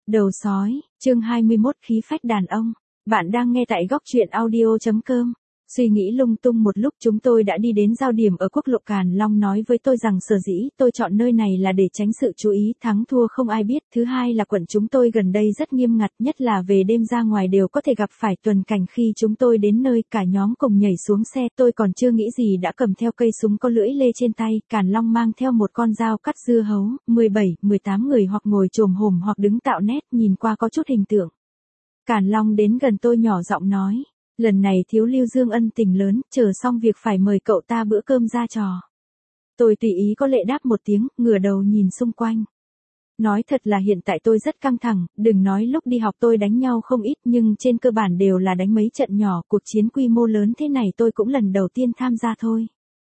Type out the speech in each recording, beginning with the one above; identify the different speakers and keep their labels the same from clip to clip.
Speaker 1: Đầu sói, chương 21 khí phách đàn ông. Bạn đang nghe tại góc truyện audio.com. Suy nghĩ lung tung một lúc chúng tôi đã đi đến giao điểm ở quốc lộ Càn Long nói với tôi rằng sở dĩ tôi chọn nơi này là để tránh sự chú ý thắng thua không ai biết. Thứ hai là quận chúng tôi gần đây rất nghiêm ngặt, nhất là về đêm ra ngoài đều có thể gặp phải tuần cảnh. Khi chúng tôi đến nơi cả nhóm cùng nhảy xuống xe, tôi còn chưa nghĩ gì đã cầm theo cây súng có lưỡi lê trên tay. Càn Long mang theo một con dao cắt dưa hấu, 17, 18 người hoặc ngồi chồm hổm hoặc đứng tạo nét, nhìn qua có chút hình tượng. Càn Long đến gần tôi nhỏ giọng nói. Lần này thiếu Lưu Dương ân tình lớn, chờ xong việc phải mời cậu ta bữa cơm ra trò. Tôi tùy ý có lệ đáp một tiếng, ngửa đầu nhìn xung quanh. Nói thật là hiện tại tôi rất căng thẳng, đừng nói lúc đi học tôi đánh nhau không ít nhưng trên cơ bản đều là đánh mấy trận nhỏ, cuộc chiến quy mô lớn thế này tôi cũng lần đầu tiên tham gia thôi.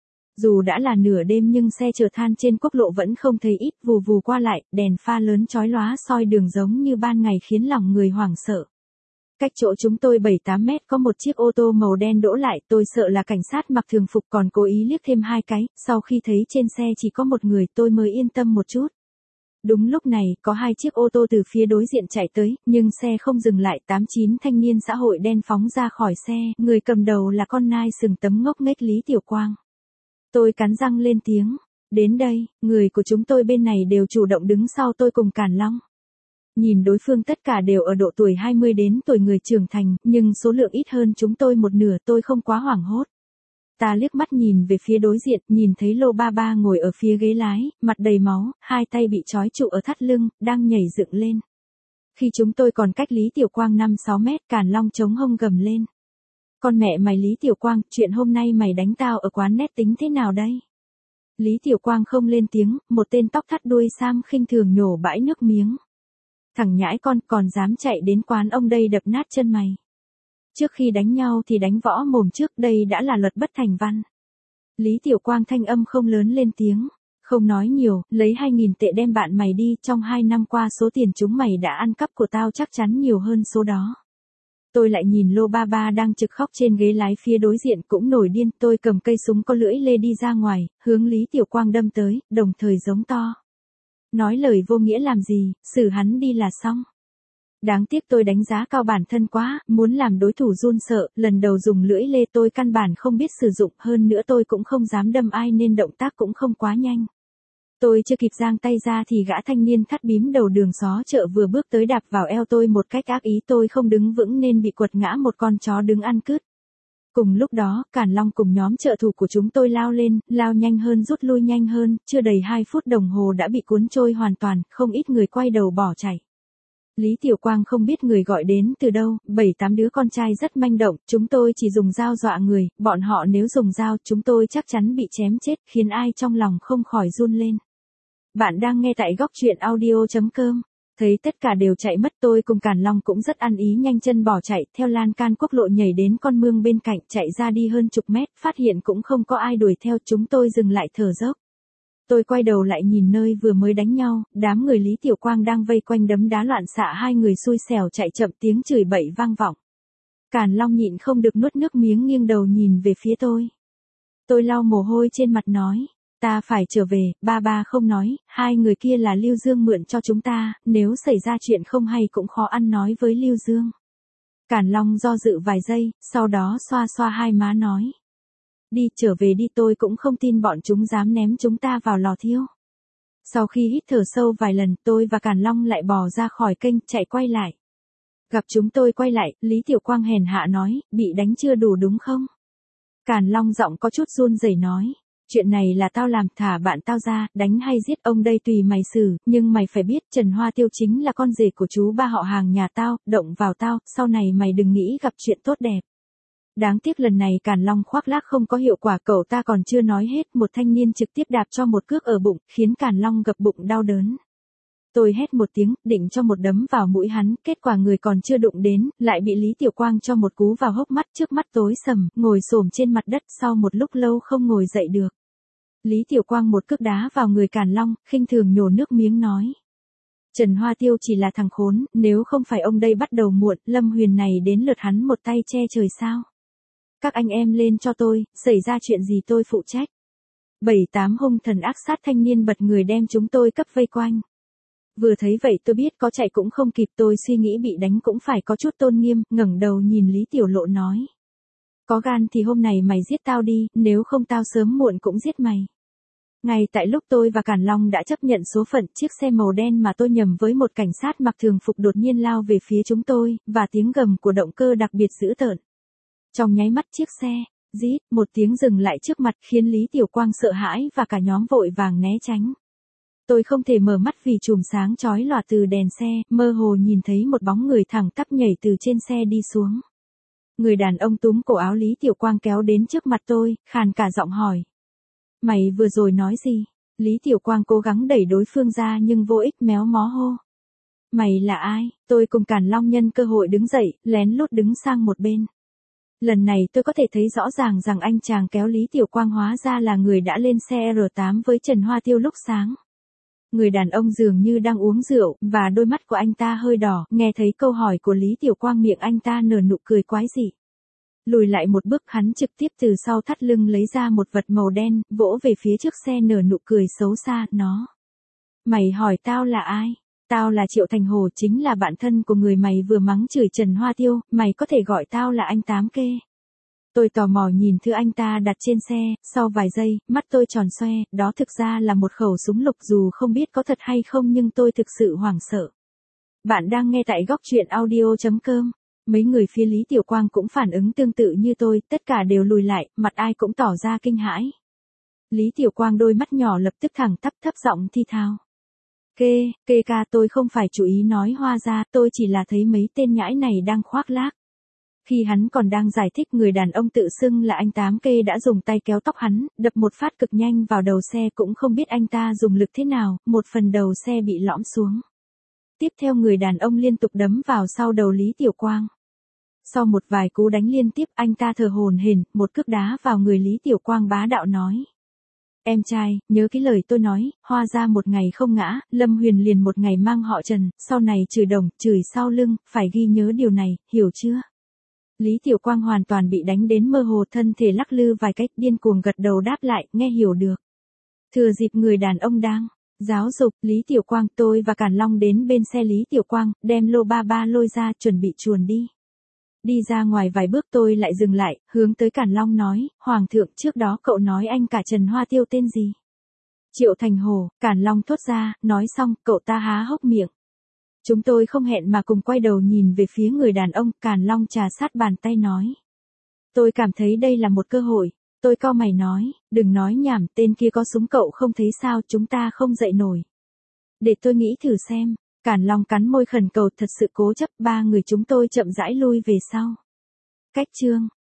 Speaker 1: Dù đã là nửa đêm nhưng xe chở than trên quốc lộ vẫn không thấy ít, vù vù qua lại, đèn pha lớn chói lóa soi đường giống như ban ngày khiến lòng người hoảng sợ. Cách chỗ chúng tôi 7-8 mét có một chiếc ô tô màu đen đỗ lại, tôi sợ là cảnh sát mặc thường phục còn cố ý liếc thêm hai cái, sau khi thấy trên xe chỉ có một người tôi mới yên tâm một chút. Đúng lúc này, có hai chiếc ô tô từ phía đối diện chạy tới, nhưng xe không dừng lại, 8-9 thanh niên xã hội đen phóng ra khỏi xe, người cầm đầu là con nai sừng tấm ngốc nghếch Lý Tiểu Quang. Tôi cắn răng lên tiếng, đến đây, người của chúng tôi bên này đều chủ động đứng sau tôi cùng Càn Long. Nhìn đối phương tất cả đều ở độ tuổi 20 đến tuổi người trưởng thành, nhưng số lượng ít hơn chúng tôi một nửa, tôi không quá hoảng hốt. Ta liếc mắt nhìn về phía đối diện, nhìn thấy Lô Ba Ba ngồi ở phía ghế lái, mặt đầy máu, hai tay bị trói trụ ở thắt lưng, đang nhảy dựng lên. Khi chúng tôi còn cách Lý Tiểu Quang 5-6 mét, Càn Long chống hông gầm lên. Con mẹ mày Lý Tiểu Quang, chuyện hôm nay mày đánh tao ở quán nét tính thế nào đây? Lý Tiểu Quang không lên tiếng, một tên tóc thắt đuôi sam khinh thường nhổ bãi nước miếng. Thằng nhãi con còn dám chạy đến quán ông đây đập nát chân mày. Trước khi đánh nhau thì đánh võ mồm trước, đây đã là luật bất thành văn. Lý Tiểu Quang thanh âm không lớn lên tiếng, không nói nhiều, lấy 2.000 tệ đem bạn mày đi, trong 2 năm qua số tiền chúng mày đã ăn cắp của tao chắc chắn nhiều hơn số đó. Tôi lại nhìn Lô Ba Ba đang trực khóc trên ghế lái phía đối diện cũng nổi điên, tôi cầm cây súng có lưỡi lê đi ra ngoài, hướng Lý Tiểu Quang đâm tới, đồng thời giống to. Nói lời vô nghĩa làm gì, xử hắn đi là xong. Đáng tiếc tôi đánh giá cao bản thân quá, muốn làm đối thủ run sợ, lần đầu dùng lưỡi lê tôi căn bản không biết sử dụng, hơn nữa tôi cũng không dám đâm ai nên động tác cũng không quá nhanh. Tôi chưa kịp giang tay ra thì gã thanh niên thắt bím đầu đường xó chợ vừa bước tới đạp vào eo tôi một cách ác ý, tôi không đứng vững nên bị quật ngã một con chó đứng ăn cứt. Cùng lúc đó, Càn Long cùng nhóm trợ thủ của chúng tôi lao lên, lao nhanh hơn rút lui nhanh hơn, chưa đầy 2 phút đồng hồ đã bị cuốn trôi hoàn toàn, không ít người quay đầu bỏ chạy. Lý Tiểu Quang không biết người gọi đến từ đâu, 7-8 đứa con trai rất manh động, chúng tôi chỉ dùng dao dọa người, bọn họ nếu dùng dao chúng tôi chắc chắn bị chém chết, khiến ai trong lòng không khỏi run lên. Bạn đang nghe tại góc truyện audio.com. Thấy tất cả đều chạy mất, tôi cùng Càn Long cũng rất ăn ý nhanh chân bỏ chạy, theo lan can quốc lộ nhảy đến con mương bên cạnh, chạy ra đi hơn chục mét, phát hiện cũng không có ai đuổi theo, chúng tôi dừng lại thở dốc. Tôi quay đầu lại nhìn nơi vừa mới đánh nhau, đám người Lý Tiểu Quang đang vây quanh đấm đá loạn xạ, hai người xui xẻo chạy chậm, tiếng chửi bậy vang vọng. Càn Long nhịn không được nuốt nước miếng, nghiêng đầu nhìn về phía tôi. Tôi lau mồ hôi trên mặt nói. Ta phải trở về, ba ba không nói, hai người kia là Lưu Dương mượn cho chúng ta, nếu xảy ra chuyện không hay cũng khó ăn nói với Lưu Dương. Càn Long do dự vài giây, sau đó xoa xoa hai má nói. Đi, trở về đi, tôi cũng không tin bọn chúng dám ném chúng ta vào lò thiêu. Sau khi hít thở sâu vài lần, tôi và Càn Long lại bò ra khỏi kênh, chạy quay lại. Gặp chúng tôi quay lại, Lý Tiểu Quang hèn hạ nói, bị đánh chưa đủ đúng không? Càn Long giọng có chút run rẩy nói. Chuyện này là tao làm, thả bạn tao ra, đánh hay giết ông đây tùy mày xử, nhưng mày phải biết Trần Hoa Tiêu chính là con rể của chú ba họ hàng nhà tao, động vào tao, sau này mày đừng nghĩ gặp chuyện tốt đẹp. Đáng tiếc lần này Càn Long khoác lác không có hiệu quả, cậu ta còn chưa nói hết, một thanh niên trực tiếp đạp cho một cước ở bụng, khiến Càn Long gập bụng đau đớn. Tôi hét một tiếng, định cho một đấm vào mũi hắn, kết quả người còn chưa đụng đến, lại bị Lý Tiểu Quang cho một cú vào hốc mắt, trước mắt tối sầm, ngồi xổm trên mặt đất, sau một lúc lâu không ngồi dậy được. Lý Tiểu Quang một cước đá vào người Càn Long, khinh thường nhổ nước miếng nói. Trần Hoa Tiêu chỉ là thằng khốn, nếu không phải ông đây bắt đầu muộn, Lâm Huyền này đến lượt hắn một tay che trời sao. Các anh em lên cho tôi, xảy ra chuyện gì tôi phụ trách. 7-8 hung thần ác sát thanh niên bật người đem chúng tôi cấp vây quanh. Vừa thấy vậy tôi biết có chạy cũng không kịp, tôi suy nghĩ bị đánh cũng phải có chút tôn nghiêm, ngẩng đầu nhìn Lý Tiểu Lộ nói. Có gan thì hôm này mày giết tao đi, nếu không tao sớm muộn cũng giết mày. Ngay tại lúc tôi và Càn Long đã chấp nhận số phận, chiếc xe màu đen mà tôi nhầm với một cảnh sát mặc thường phục đột nhiên lao về phía chúng tôi, và tiếng gầm của động cơ đặc biệt dữ tợn. Trong nháy mắt chiếc xe, rít, một tiếng dừng lại trước mặt khiến Lý Tiểu Quang sợ hãi và cả nhóm vội vàng né tránh. Tôi không thể mở mắt vì chùm sáng chói lòa từ đèn xe, mơ hồ nhìn thấy một bóng người thẳng tắp nhảy từ trên xe đi xuống. Người đàn ông túm cổ áo Lý Tiểu Quang kéo đến trước mặt tôi, khàn cả giọng hỏi. Mày vừa rồi nói gì? Lý Tiểu Quang cố gắng đẩy đối phương ra nhưng vô ích, méo mó hô. Mày là ai? Tôi cùng Càn Long nhân cơ hội đứng dậy, lén lút đứng sang một bên. Lần này tôi có thể thấy rõ ràng rằng anh chàng kéo Lý Tiểu Quang hóa ra là người đã lên xe R8 với Trần Hoa Tiêu lúc sáng. Người đàn ông dường như đang uống rượu, và đôi mắt của anh ta hơi đỏ, nghe thấy câu hỏi của Lý Tiểu Quang miệng anh ta nở nụ cười quái dị. Lùi lại một bước hắn trực tiếp từ sau thắt lưng lấy ra một vật màu đen, vỗ về phía trước xe nở nụ cười xấu xa, nó. Mày hỏi tao là ai? Tao là Triệu Thành Hồ, chính là bạn thân của người mày vừa mắng chửi Trần Hoa Tiêu, mày có thể gọi tao là anh Tám Kê. Tôi tò mò nhìn thứ anh ta đặt trên xe, sau vài giây, mắt tôi tròn xoe, đó thực ra là một khẩu súng lục, dù không biết có thật hay không nhưng tôi thực sự hoảng sợ. Bạn đang nghe tại góc truyện audio.com. Mấy người phía Lý Tiểu Quang cũng phản ứng tương tự như tôi, tất cả đều lùi lại, mặt ai cũng tỏ ra kinh hãi. Lý Tiểu Quang đôi mắt nhỏ lập tức thẳng tắp, thấp giọng thi thào. Kê ca, tôi không phải chủ ý nói hoa ra, tôi chỉ là thấy mấy tên nhãi này đang khoác lác. Khi hắn còn đang giải thích, người đàn ông tự xưng là anh Tám Kê đã dùng tay kéo tóc hắn, đập một phát cực nhanh vào đầu xe, cũng không biết anh ta dùng lực thế nào, một phần đầu xe bị lõm xuống. Tiếp theo người đàn ông liên tục đấm vào sau đầu Lý Tiểu Quang. Sau một vài cú đánh liên tiếp, anh ta thở hổn hển, một cước đá vào người Lý Tiểu Quang bá đạo nói. Em trai, nhớ cái lời tôi nói, hoa ra một ngày không ngã, Lâm Huyền liền một ngày mang họ Trần, sau này chửi đồng, chửi sau lưng, phải ghi nhớ điều này, hiểu chưa? Lý Tiểu Quang hoàn toàn bị đánh đến mơ hồ, thân thể lắc lư vài cách, điên cuồng gật đầu đáp lại, nghe hiểu được. Thừa dịp người đàn ông đang giáo dục Lý Tiểu Quang, tôi và Càn Long đến bên xe Lý Tiểu Quang, đem lô ba ba lôi ra, chuẩn bị chuồn đi. Đi ra ngoài vài bước tôi lại dừng lại, hướng tới Càn Long nói, Hoàng thượng, trước đó cậu nói anh cả Trần Hoa Tiêu tên gì? Triệu Thành Hồ. Càn Long thốt ra, nói xong, cậu ta há hốc miệng. Chúng tôi không hẹn mà cùng quay đầu nhìn về phía người đàn ông, Càn Long trà sát bàn tay nói. Tôi cảm thấy đây là một cơ hội. Tôi cau mày nói, đừng nói nhảm, tên kia có súng cậu không thấy sao, chúng ta không dậy nổi. Để tôi nghĩ thử xem. Càn Long cắn môi khẩn cầu, thật sự cố chấp, ba người chúng tôi chậm rãi lui về sau. Cách chương